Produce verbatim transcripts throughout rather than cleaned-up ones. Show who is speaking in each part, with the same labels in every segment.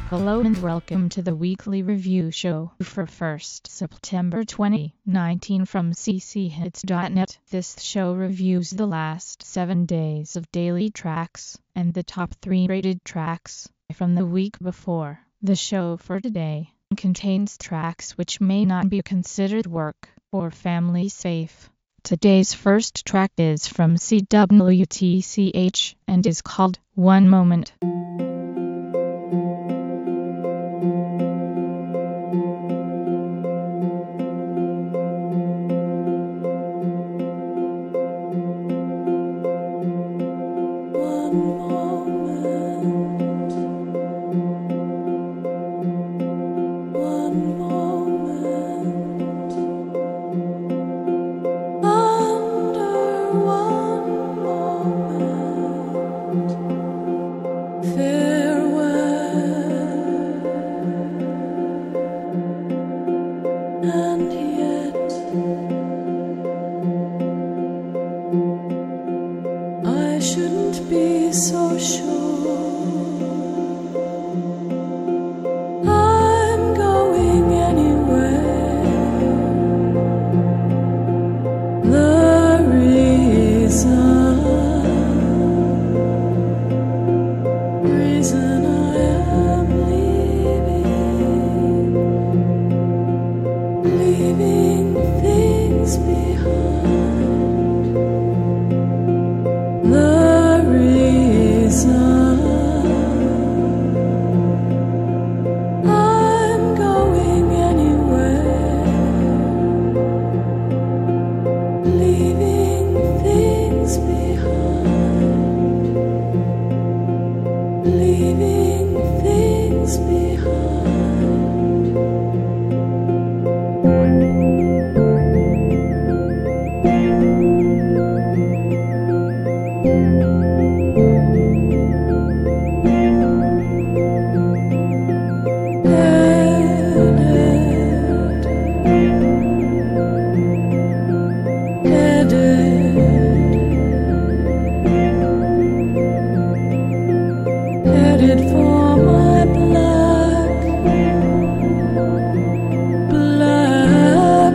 Speaker 1: Hello and welcome to the weekly review show for first September twenty nineteen from c c hits dot net. This show reviews the last seven days of daily tracks and the top three rated tracks from the week before. The show for today contains tracks which may not be considered work or family safe. Today's first track is from C W T C H and is called One Moment.
Speaker 2: And yet I shouldn't be so sure I'm going anywhere. The reason, reason I am leaving, leaving things behind. The reason I'm going anywhere, leaving things behind, leaving things behind. Headed for my black, black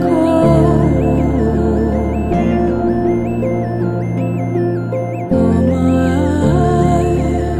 Speaker 2: hole. Oh, my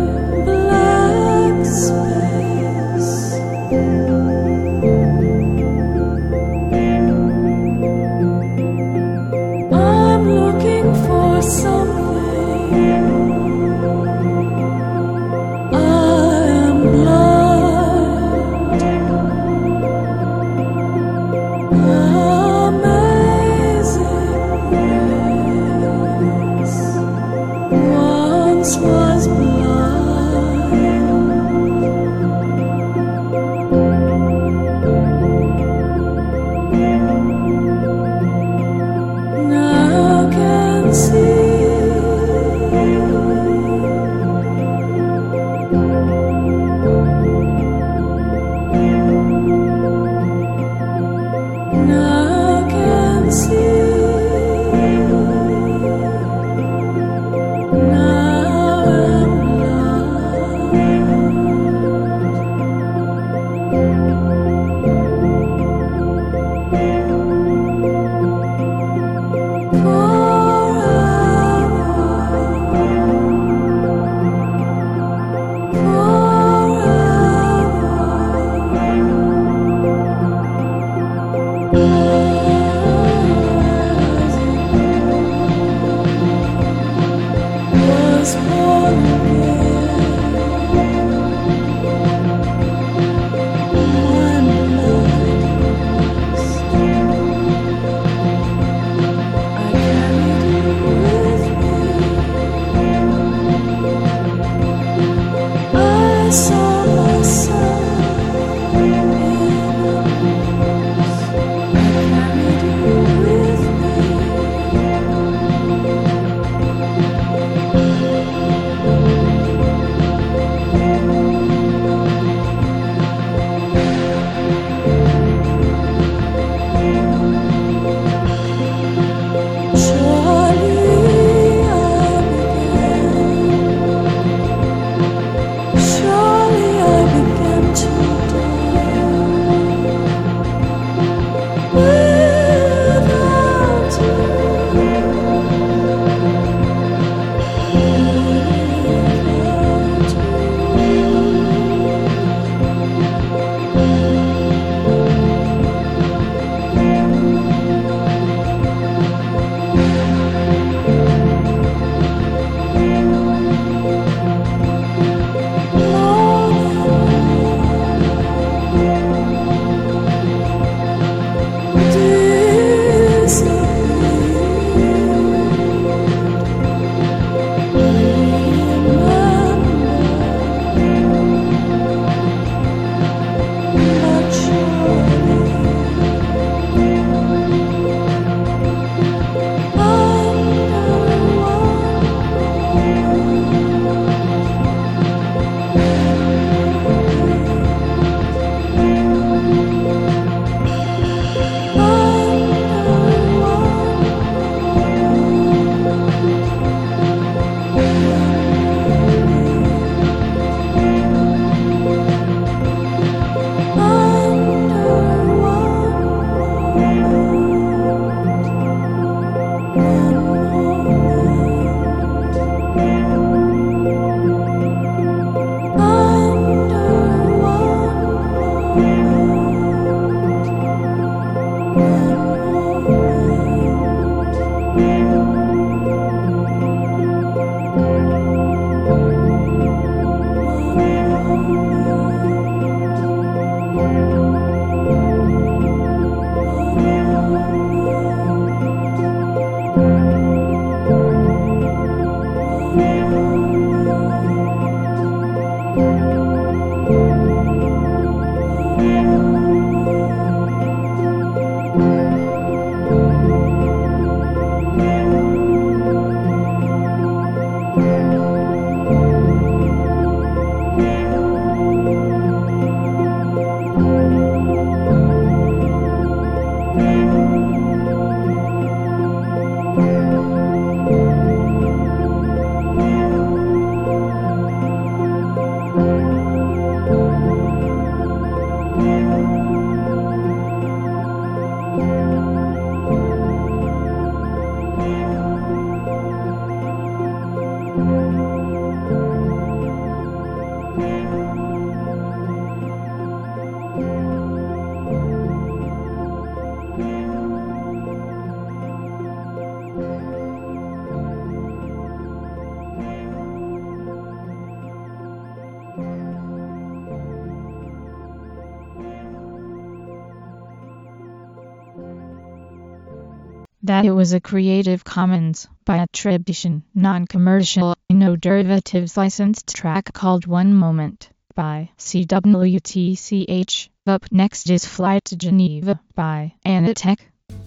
Speaker 1: that it was a Creative Commons by attribution, non-commercial, no derivatives licensed track called One Moment by C W T C H. Up next is Flight to Geneva by Anatech.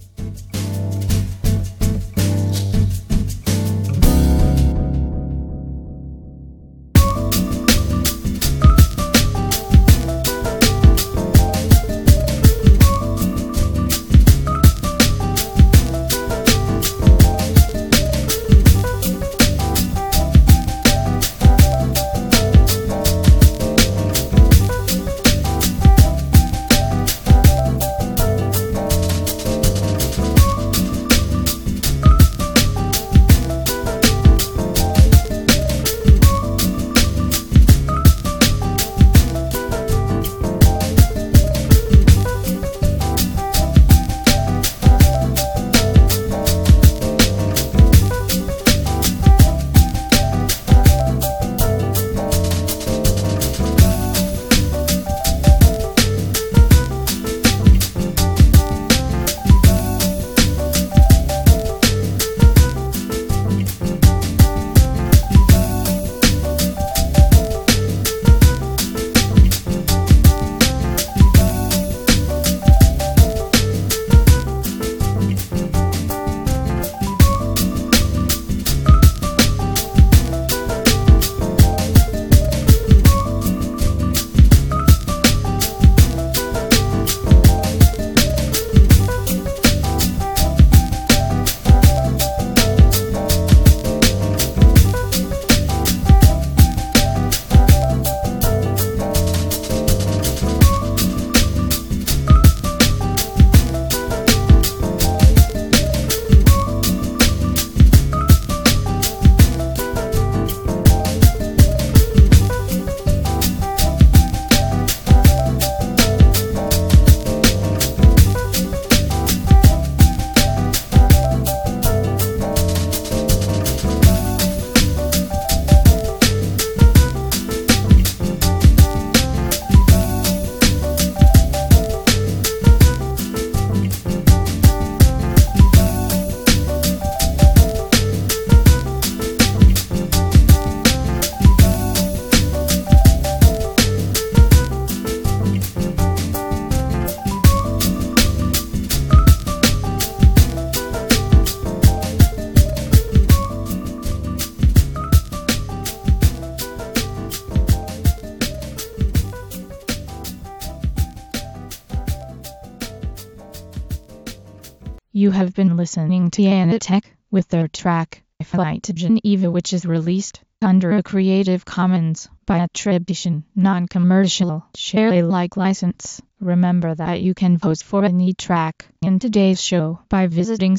Speaker 1: You have been listening to Anatech with their track Flight to Geneva, which is released under a Creative Commons by attribution, non-commercial, share Alike license. Remember that you can vote for any track in today's show by visiting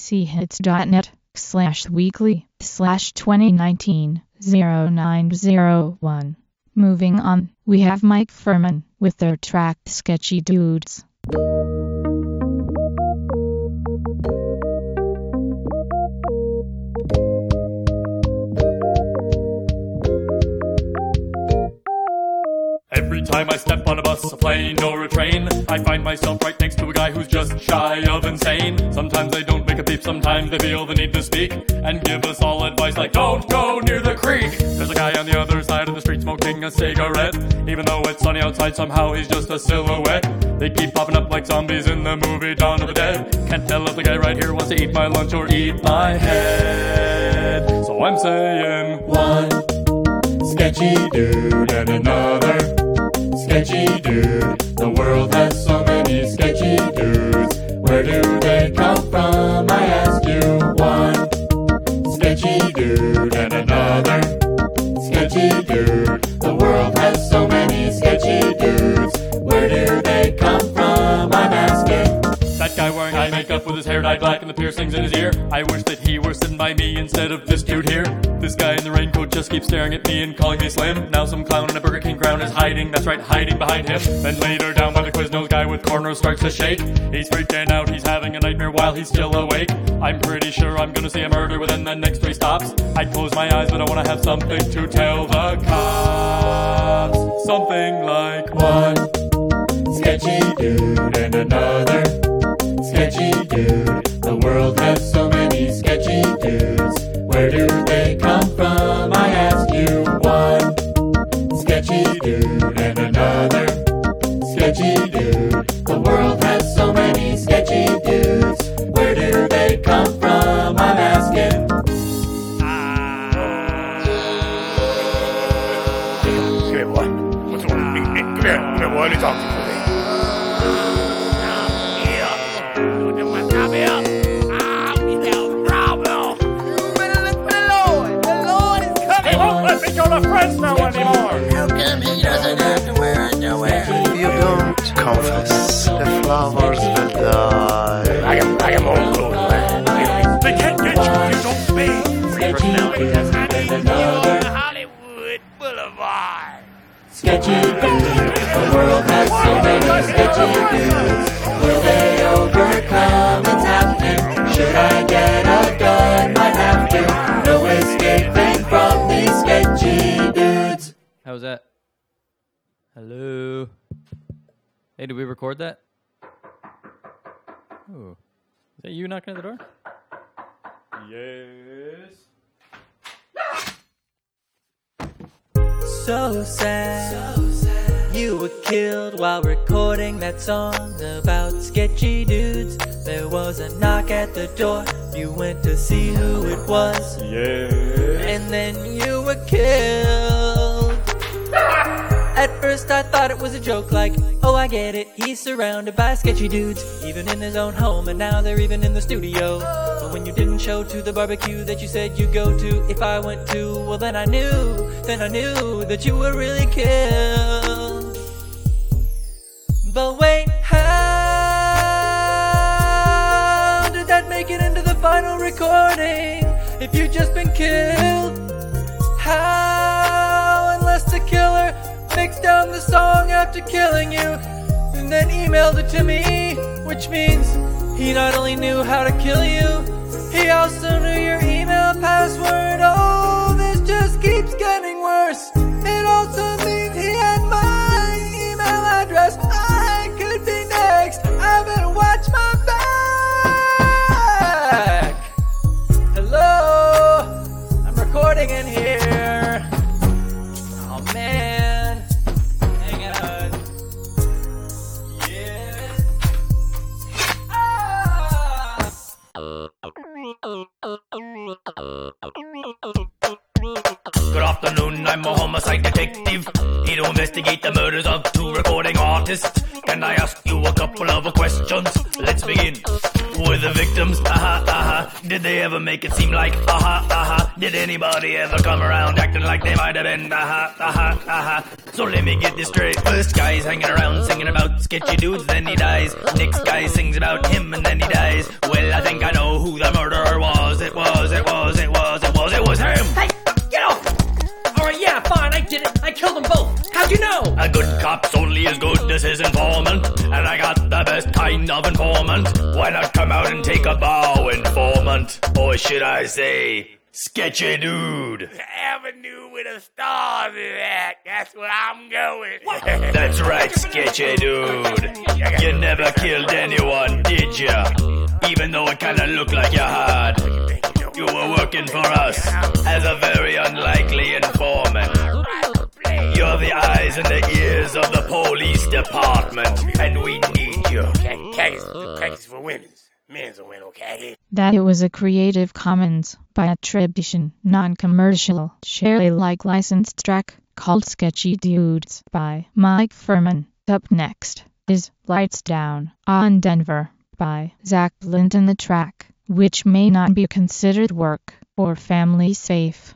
Speaker 1: cchits.net slash weekly slash 2019 0901. Moving on, we have Mike Furman with their track Sketchy Dudes.
Speaker 3: Every time I step on a bus, a plane, or a train, I find myself right next to a guy who's just shy of insane. Sometimes they don't make a peep, sometimes they feel the need to speak and give us all advice like, don't go near the creek. There's a guy on the other side of the street smoking a cigarette. Even though it's sunny outside, somehow he's just a silhouette. They keep popping up like zombies in the movie Dawn of the Dead. Can't tell if the guy right here wants to eat my lunch or eat my head. So I'm saying, one sketchy dude and another sketchy dude. The world has so many sketchy dudes. Where do they come from? I ask you. One sketchy dude and another sketchy dude. The world has so many sketchy dudes. Where do they come from? I'm asking. That guy wearing eye makeup with his hair dyed black and the piercings in his ear. I wish that he were sitting by me instead of this dude here. This guy in the raincoat just keeps staring at me and calling me slim. Now some clown in a Burger King crown is hiding, that's right, hiding behind him. Then later down by the Quiznos guy with cornrows starts to shake. He's freaking out, he's having a nightmare while he's still awake. I'm pretty sure I'm gonna see a murder within the next three stops. I close my eyes but I wanna have something to tell the cops. Something like, one sketchy dude and another sketchy dude. The
Speaker 4: world has so many sketchy dudes. Where do they come from? I ask you. One sketchy dude and another sketchy dude. The world has so many sketchy dudes. Where do they come from? I'm asking.
Speaker 5: Come here, boy. What's wrong? Hey, hey, come here. Come here, boy. Let me talk to you for a minute. Come here. I'm the problem. You better look for the Lord. The Lord is coming. He won't let me go to friends now anymore. How come he doesn't have to wear underwear?
Speaker 6: If you don't confess, the flowers will die.
Speaker 5: I am, I am old school, man. They can't get you if you don't bathe.
Speaker 4: Sketchy dudes and another
Speaker 5: Hollywood Boulevard.
Speaker 4: sketchy dudes. The world has so many sketchy dudes. Will they overcome? It's happening. Should I get a gun? Might have to. No escaping from these sketchy dudes.
Speaker 7: How's that? Hello. Hey, did we record that? Oh, is that you knocking at the door? Yes.
Speaker 8: So sad. So sad. You were killed while recording that song about sketchy dudes. There was a knock at the door. You went to see who it was.
Speaker 7: Yeah.
Speaker 8: And then you were killed. At first I thought it was a joke, like, oh I get it, he's surrounded by sketchy dudes, even in his own home, and now they're even in the studio. But when you didn't show to the barbecue that you said you'd go to, if I went to, well then I knew, then I knew that you were really killed. But wait, how did that make it into the final recording, if you'd just been killed? How, unless the killer mixed down the song after killing you and then emailed it to me, which means he not only knew how to kill you, he also knew your email password. Oh, this just keeps getting worse. It also means he had my email address. I could be next. I better watch my back. Hello, I'm recording in here. Oh man.
Speaker 3: Good afternoon, I'm a homicide detective, here to investigate the murders of two recording artists. Can I ask you a couple of questions? Let's begin. Were the victims, aha, aha, did they ever make it seem like, aha, aha? Did anybody ever come around acting like they might have been, aha, aha, aha? So let me get this straight. First guy's hanging around singing about sketchy dudes, then he dies. Next guy sings about him and then he dies. Well, I think I know who the murderer was. It was, it was, it was, it was, it was him!
Speaker 9: Hey, get off! Alright, yeah, fine, I did it. I killed them both. How'd you know?
Speaker 3: A good cop's only as good as his informant, and I got the best kind of informant. Why not come out and take a bow, informant? Or should I say, sketchy dude?
Speaker 5: Avenue with a star in that. That's where I'm going.
Speaker 3: That's right, sketchy dude. You never killed anyone, did ya? Even though it kinda looked like you had. You were working for us as a very unlikely informant. You're the eyes and the ears of the police department, and we need you.
Speaker 5: Khakis for women's. Men's a win, okay?
Speaker 1: That it was a Creative Commons by attribution, non-commercial, share Alike licensed track called Sketchy Dudes by Mike Furman. Up next is Lights Down on Denver by Zach Linton, the track, which may not be considered work or family safe.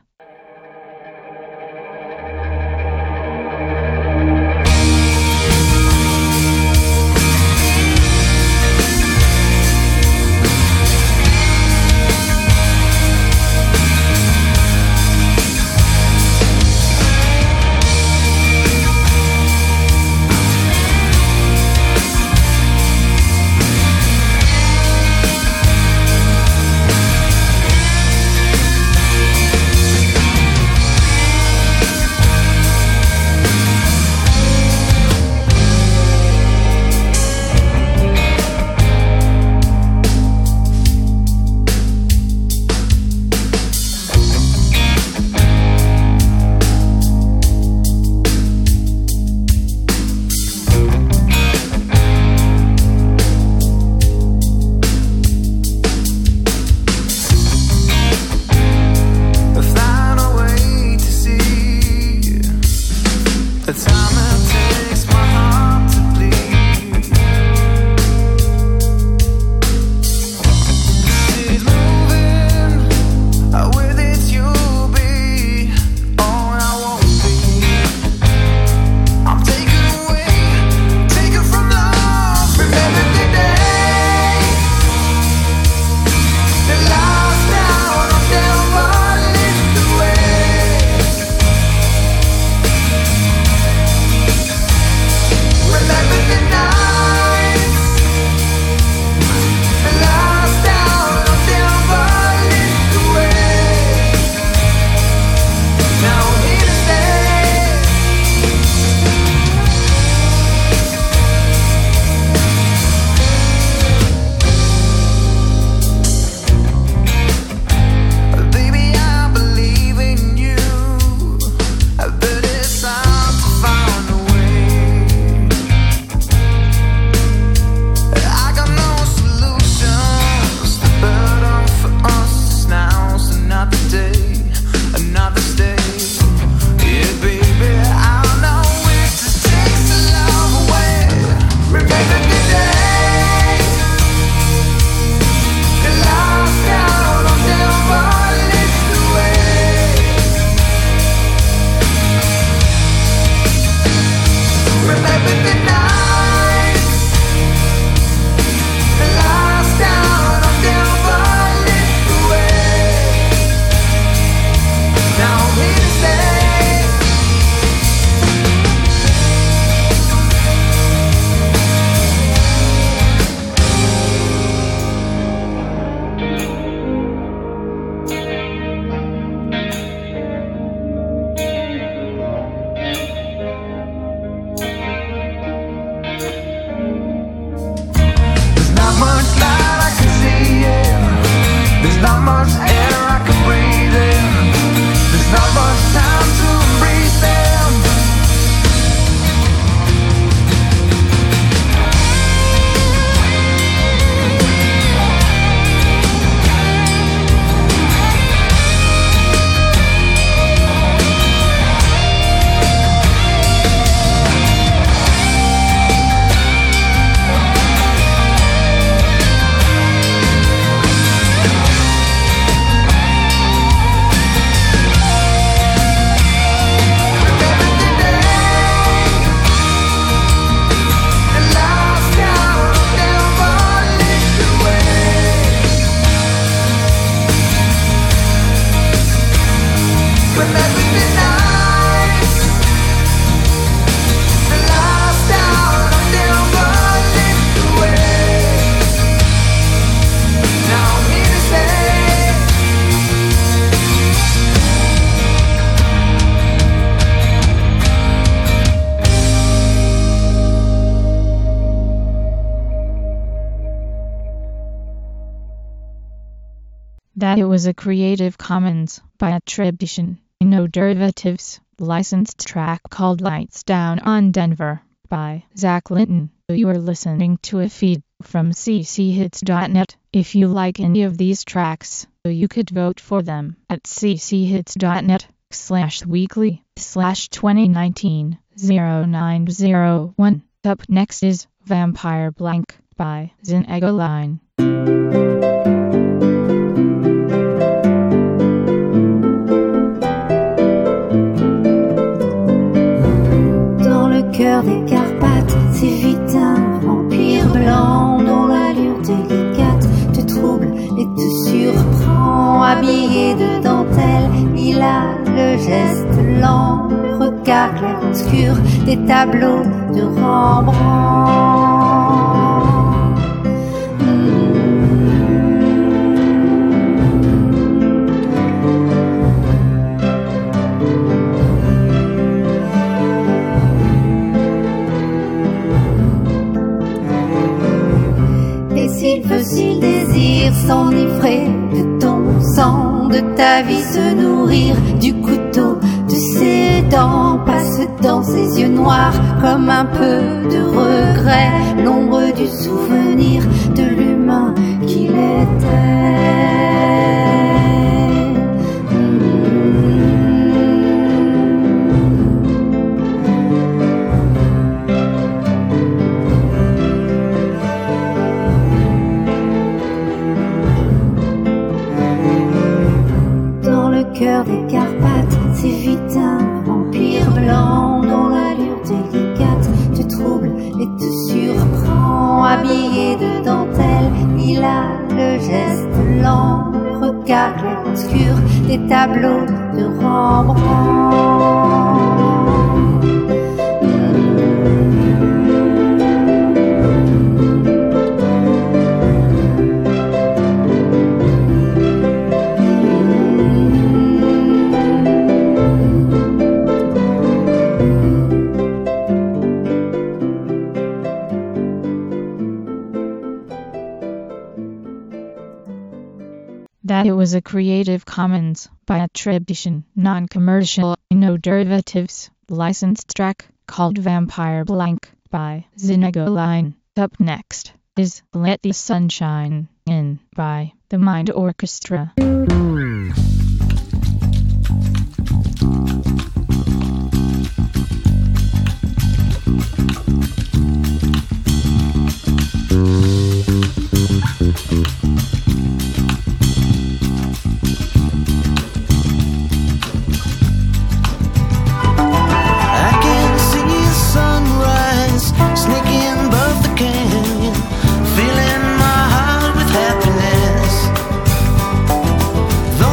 Speaker 1: That it was a Creative Commons by attribution, no derivatives, licensed track called Lights Down on Denver by Zach Linton. You are listening to a feed from c c hits dot net. If you like any of these tracks, you could vote for them at c c hits dot net slash weekly slash twenty nineteen oh nine oh one. Up next is Vampire Blank by Zynegoline.
Speaker 10: Dans le cœur des Carpates, c'est vite un vampire blanc dont l'allure délicate te trouble et te surprend. Habillé de dentelle, il a le geste lent, le regard clair-obscur des tableaux de Rembrandt. S'il veut, s'il désire s'enivrer de ton sang, de ta vie se nourrir du couteau de ses dents, passe dans ses yeux noirs comme un peu de regret, l'ombre du souvenir de l'humain qu'il était. Cœur des Carpates, c'est vite un vampire blanc dont l'allure délicate te trouble et te surprend. Habillé de dentelle, il a le geste lent, le regard clair-obscur des tableaux de Rembrandt.
Speaker 1: That it was a Creative Commons by attribution, non-commercial, no derivatives, licensed track called Vampire Blank by Zynegoline. Up next is Let the Sunshine In by The Mind Orchestra.
Speaker 11: Filling my heart with happiness.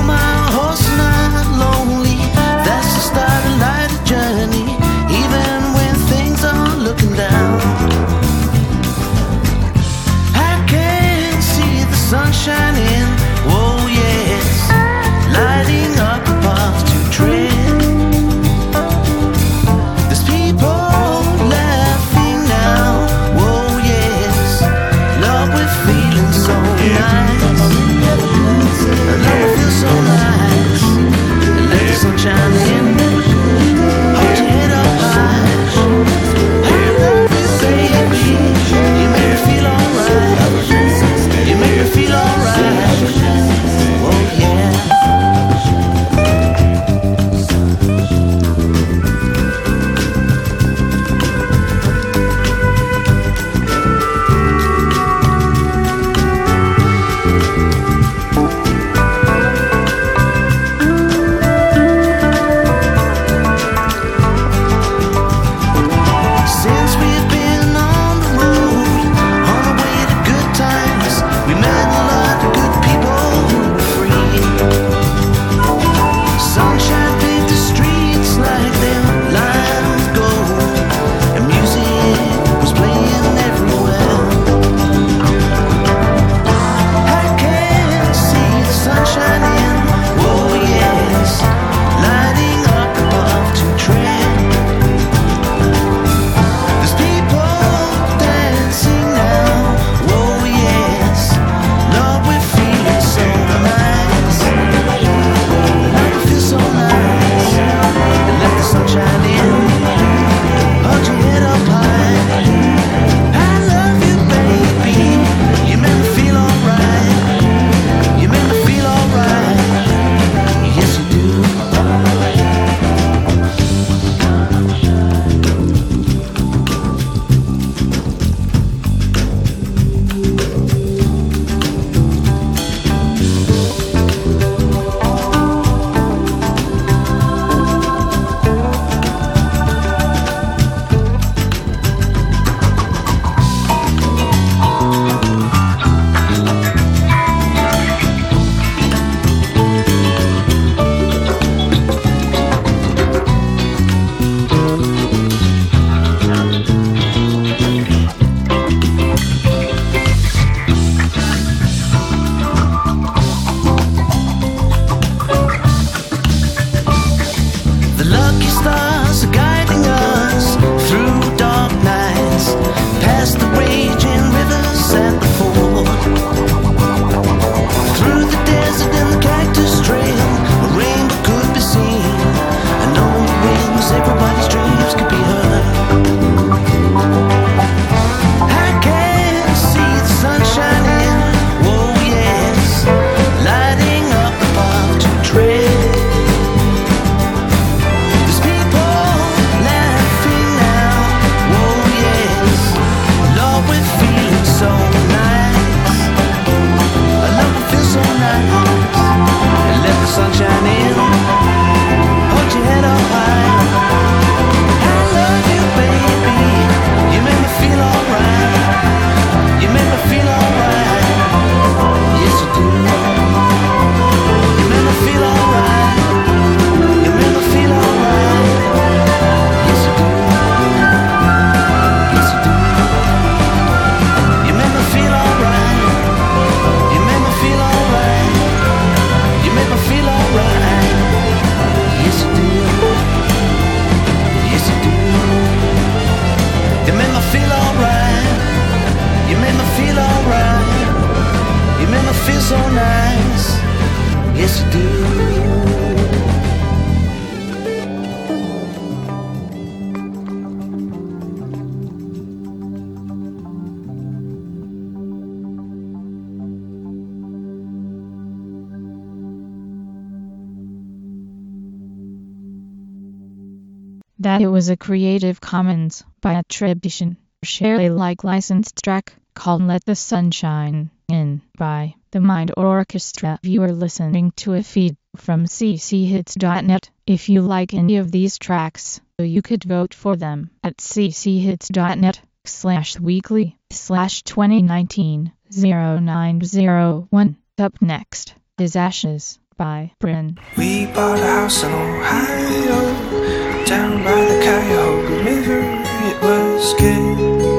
Speaker 1: that it was a Creative Commons by attribution, share Alike licensed track called Let the Sun Shine In by The Mind Orchestra. You are listening to a feed from c c hits dot net. If you like any of these tracks, you could vote for them at c c hits dot net slash weekly slash twenty nineteen oh nine oh one. Up next is Ashes by Bryn.
Speaker 11: We bought a house in Ohio, down by the Cuyahoga River. It was good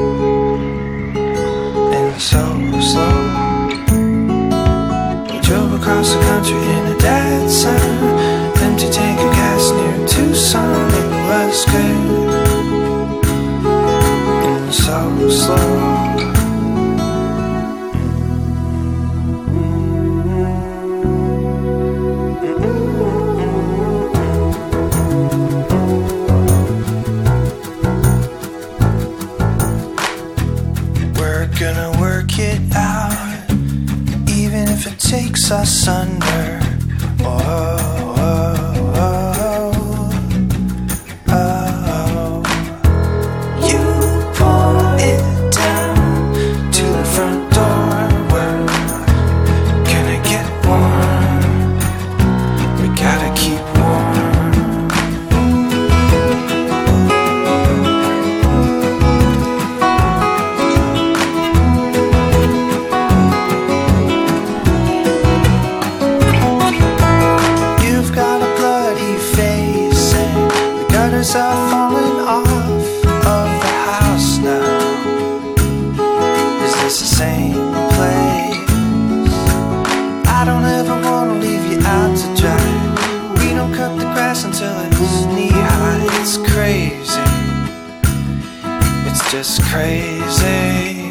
Speaker 11: and so slow. We drove across the country in a dead sun, empty tank of gas near Tucson. It was good and so slow. Takes us under. Oh, oh, oh, oh, oh. You pull it down to the front door. We're gonna get warm. We gotta keep warm. Are falling off of the house now. Is this the same place? I don't ever wanna leave you out to dry. We don't cut the grass until it's knee high. It's crazy. It's just crazy.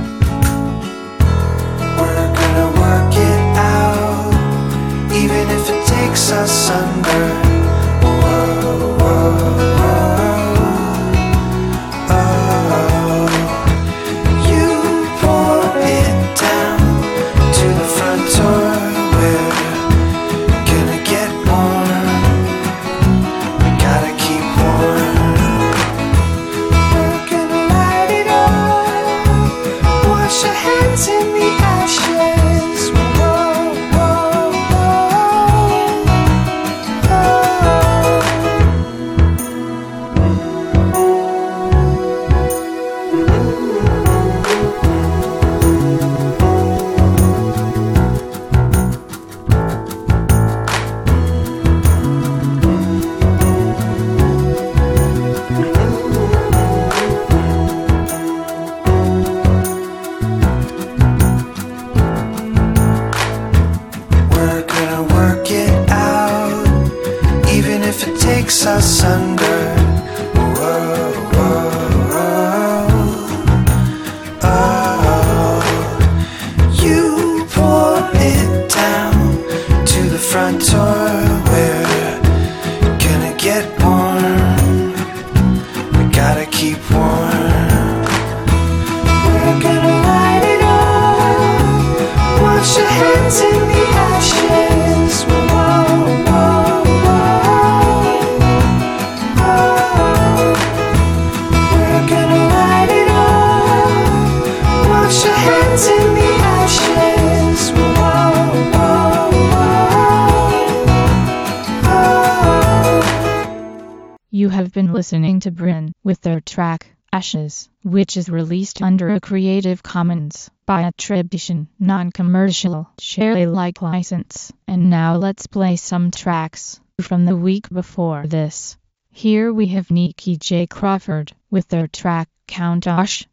Speaker 11: We're gonna work it out, even if it takes us under. Whoa, whoa. Us under. Whoa, whoa, whoa. Oh, you pour it down to the front door. We're gonna get warm. We gotta keep warm. We're gonna light it up. Wash your hands in the ashes. Whoa, whoa. In the ashes. Whoa, whoa, whoa.
Speaker 1: You have been listening to Bryn with their track Ashes, which is released under a Creative Commons by attribution, non-commercial, share Alike license. And now let's play some tracks from the week before this. Here we have Nikki J. Crawford with their track Countach.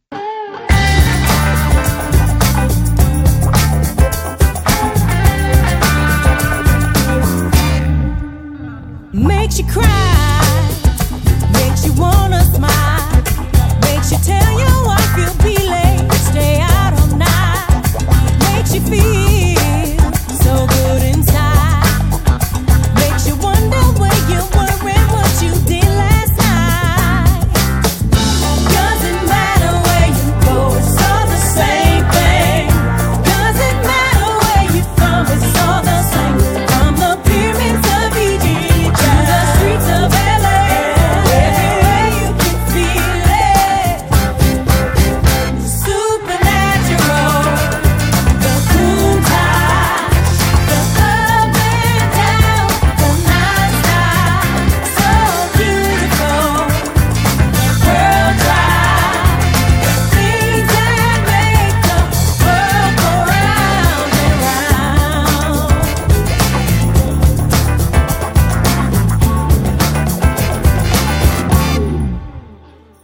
Speaker 2: Makes you cry, makes you wanna smile, makes you tell your wife you'll be late, stay out all night, makes you feel so good inside, makes you wonder where you were and what you did last night. Doesn't matter where you go, it's all the same thing. Doesn't matter where you're from, it's all the same. From the pyramids of Egypt, the streets of L A, every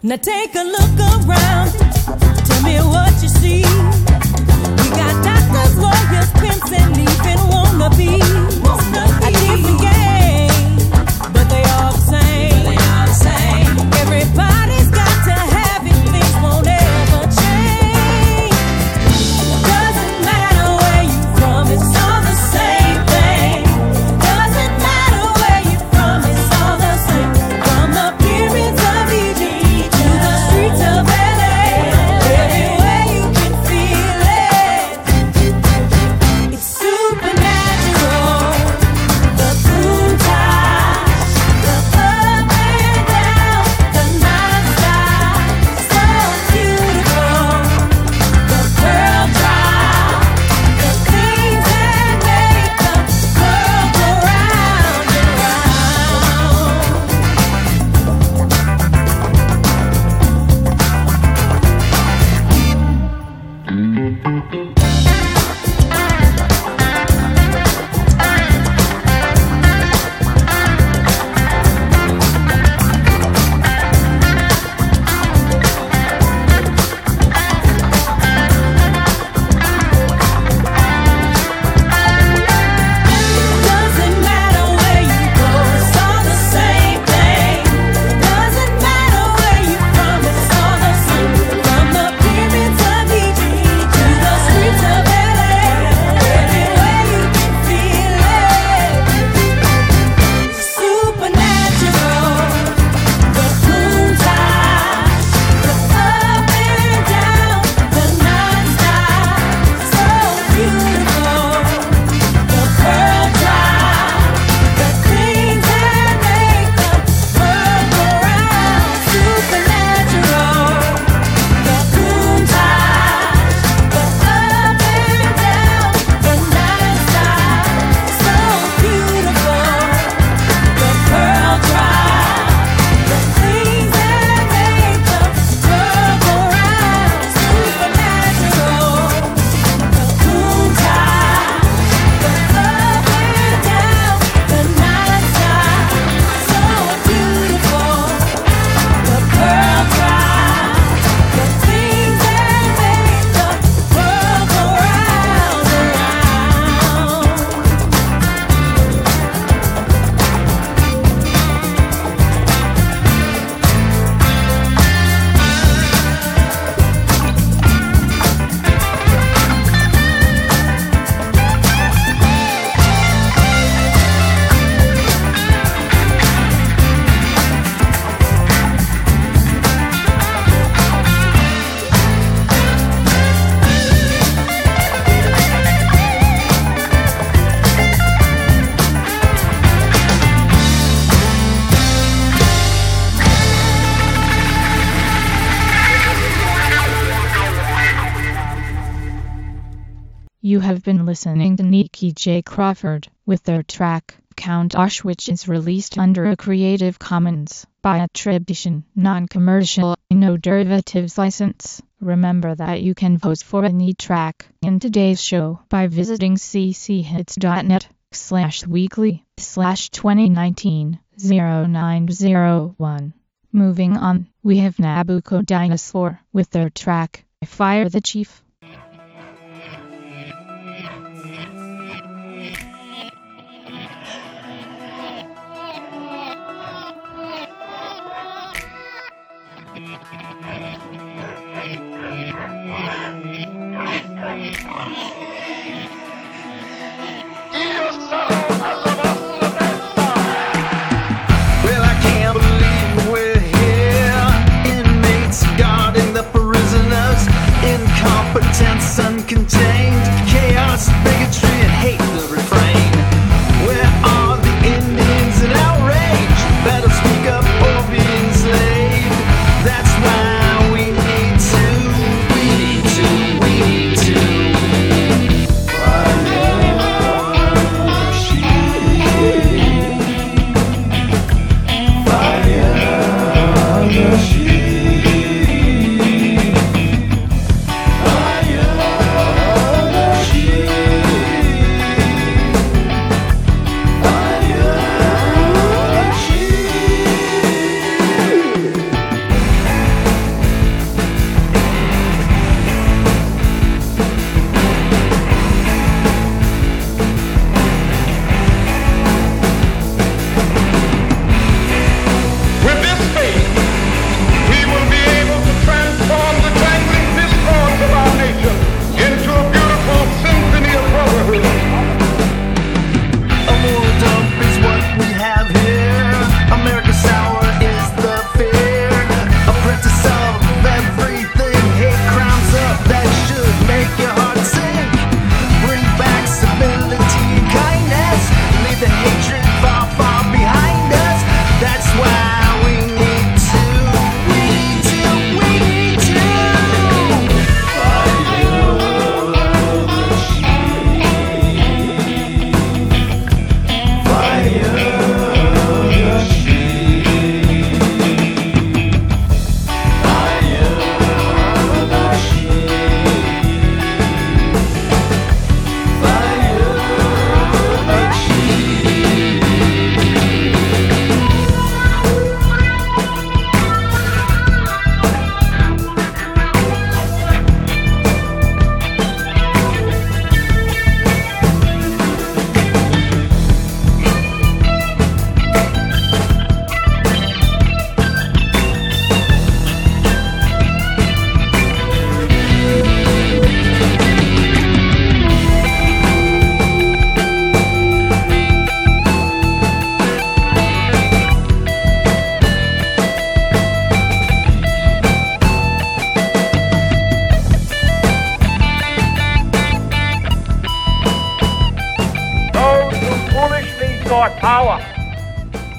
Speaker 2: Now take a look around. Tell me what you see. We got doctors, lawyers, pimps, and even wannabes. A different game, but they all the same. They all the same. Everybody's got to have it. Things won't ever change. Doesn't matter where you from. It's all the same thing. Doesn't matter where you from. It's all the same. From the pyramids of Egypt to the streets of L A, everywhere you can feel it. It's supernatural. The Countach, the up and down, the non-stop, so beautiful. The pearl drop, the things that make the world go round and doesn't matter where you go, it's all the same thing. Doesn't matter where you from, it's all the same. From the pyramids of Egypt to the streets of L A, everywhere you can feel it. Supernatural, the Countach, the up and down, the non-stop, so beautiful. The pearl drop, the things that make the world go round. Supernatural, the Countach, the up and down, the non-stop, so beautiful. The pearl drop, the things that make the world go round. Supernatural, the Countach, the up and down, the non-stop, so beautiful. The pearl drop, the things that make the world go round and round.
Speaker 1: You have been listening to Nikki J. Crawford with their track Countach, which is released under a Creative Commons by attribution, non-commercial, no derivatives license. Remember that you can vote for any track in today's show by visiting cchits.net slash weekly slash 2019 0901. Moving on, we have Nabucco Dinosaur with their track Fire the Chief.
Speaker 11: Well, I can't believe we're here. Inmates guarding the prisoners in company.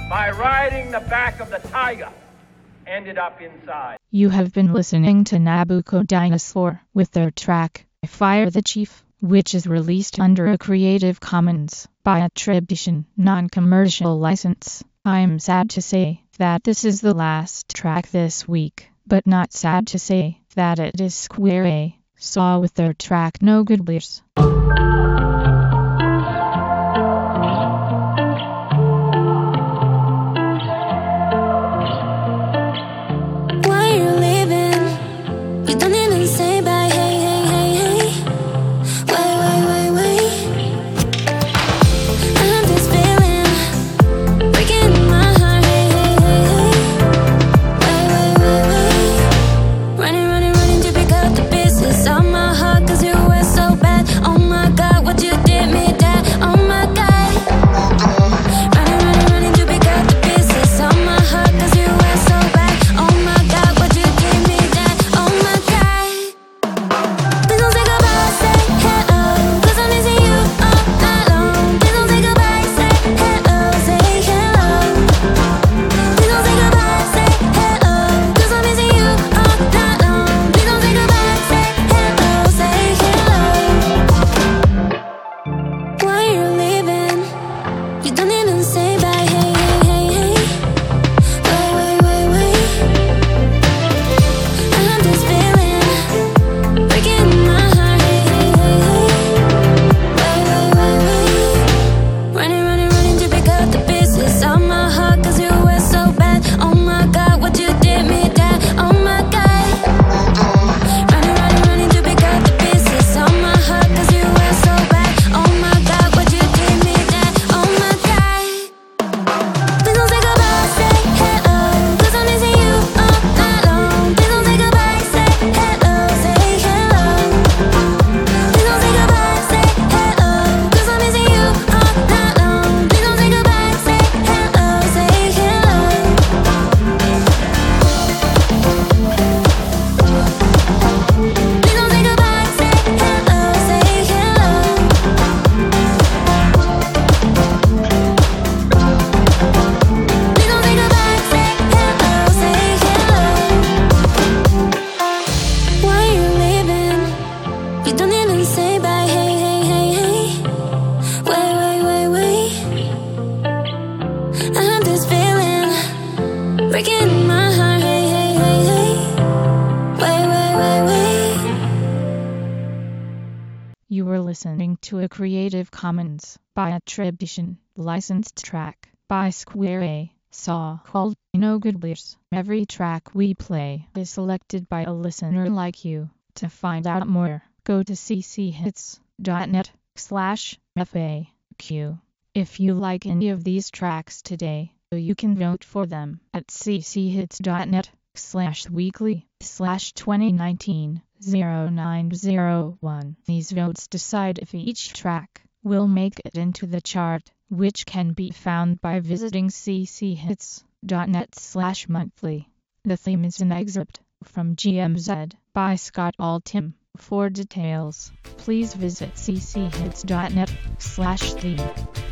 Speaker 5: by riding the back of the tiger, ended up inside.
Speaker 1: You have been listening to Nabucco Dinosaur with their track, Fire the Chief, which is released under a Creative Commons by attribution, non-commercial license. I'm sad to say that this is the last track this week, but not sad to say that it is Square A Saw with their track No Good Beers. You were listening to a Creative Commons by attribution, licensed track by Square A Saw called No Good Beers. Every track we play is selected by a listener like you. To find out more, go to cchits.net slash FAQ. If you like any of these tracks today, you can vote for them at cchits.net slash weekly slash 2019 0901. These votes decide if each track will make it into the chart, which can be found by visiting cchits.net slash monthly. The theme is an excerpt from G M Z by Scott Altham. For details, please visit cchits.net slash theme.